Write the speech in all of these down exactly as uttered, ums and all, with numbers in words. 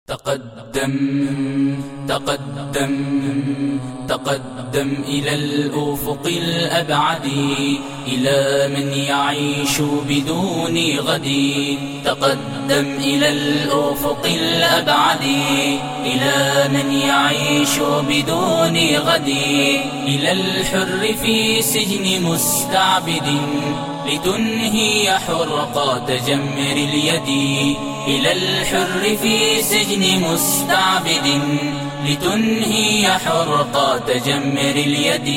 تقدم تقدم تقدم إلى الأفق الأبعد، إلى من يعيش بدون غد. تقدم إلى الأفق الأبعد، إلى من يعيش بدون غد. إلى الحر في سجن مستعبد، لتنهي حرقات جمر اليد. إلى الحر في سجن مستعبد، لتنهي حرقات جمر اليد.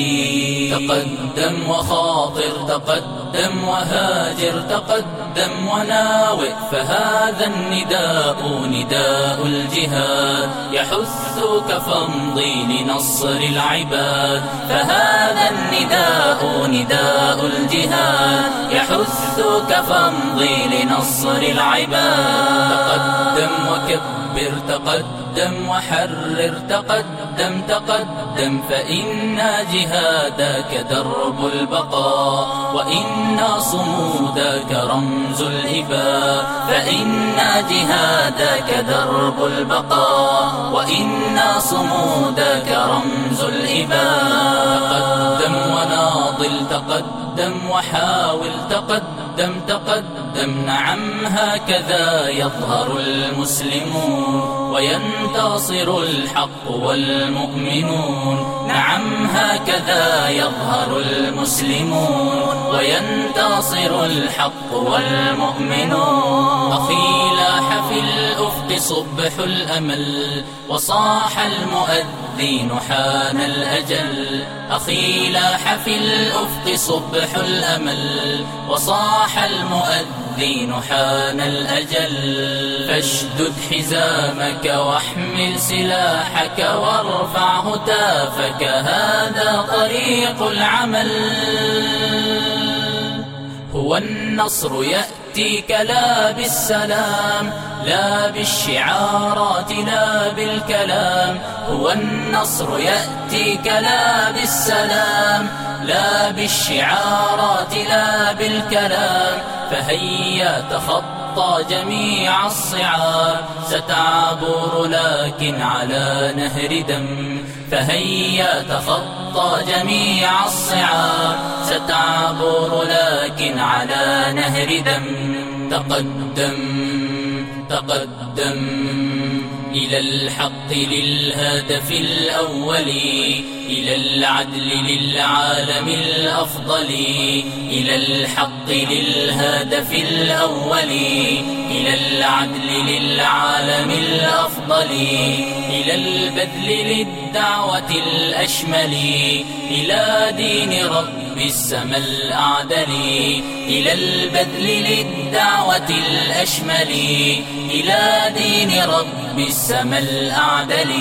تقدم وخاطر، تقدم وهاجر، تقدم وناوئ، فهذا النداء نداء الجهاد، يحثك فامضي لنصر العباد. فهذا النداء نداء الجهاد، يحثك فامضي لنصر العباد. تقدم وكبر، تقدم وحرر، تقدم تقدم، فإن جهادك درب البقاء، وإن صمودك رمز الإباء. فإن جهادك درب البقاء، وإن صمودك رمز الإباء. تقدم وناضل، تقدم وحاول، تقدم تقدم، نعم هكذا يظهر المسلمون، وينتصر الحق والمؤمنون. نعم هكذا يظهر المسلمون، وينتصر الحق والمؤمنون. أخي لاح في الأفق صبح الأمل، وصاح المؤذن حان الأجل. أخي لاح في الأفق صبح الأمل، وصاح المؤذن حان الأجل. فاشدد حزامك واحمل سلاحك، وارفع هتافك، هذا طريق العمل. هو النصر يأتيك لا بالسلام، لا بالشعارات، لا بالكلام. هو النصر يأتيك لا بالسلام، لا بالشعارات، لا بالكلام. فهيا تخطى جميع الصعاب، ستعبر لكن على نهر دم. فهيا تخطى جميع الصعاب، ستعبر لكن على نهر دم. تقدم تقدم إلى الحق للهدف الأول، إلى العدل للعالم الأفضل. إلى الحق للهدف الأول، إلى العدل للعالم الأفضل. إلى البذل للدعوة الأشمل، إلى دين رب السما الأعدل. إلى البذل للدعوة الأشمل، إلى دين رب السما الأعدل.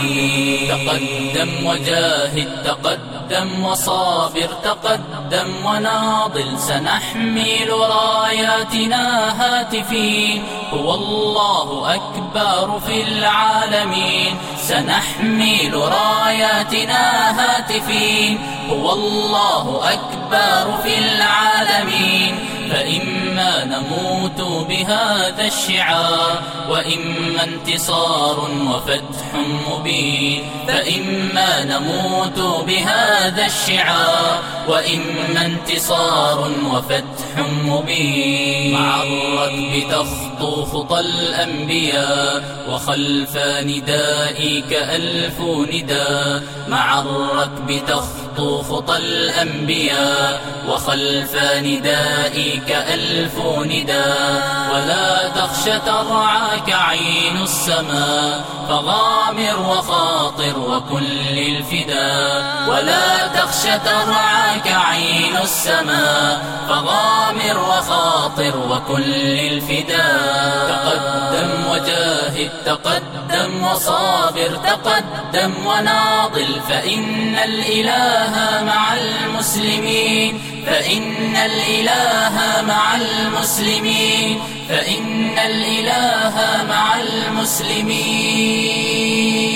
تقدم وجاهد، تقدم وصابر، تقدم وناضل، سنحمل راياتنا هاتفين. هو الله أكبر في العالمين، سنحمل راياتنا هاتفين. هو الله أكبر في العالمين. فإما نموت بهذا الشعار، وإما انتصار وفتح مبين. فإما نموت بهذا الشعار، وإما انتصار وفتح مبين. مع الركب تخطو خطى الأنبياء، وخلف ندائك ألف نداء. مع الركب تخطو خطى الأنبياء، وخلف ندائك ألف نداء. ولا تخش ترعاك عين السماء، فغامر وخاطر وكن للفداء. ولا تخش ترعاك عين السماء، فغامر وخاطر وكن للفداء. تقدم وجاهد، تقدم وصابر، تقدم وناضل، فإن الإله مع المسلمين. فإن الإله مع المسلمين. فإن الإله مع المسلمين.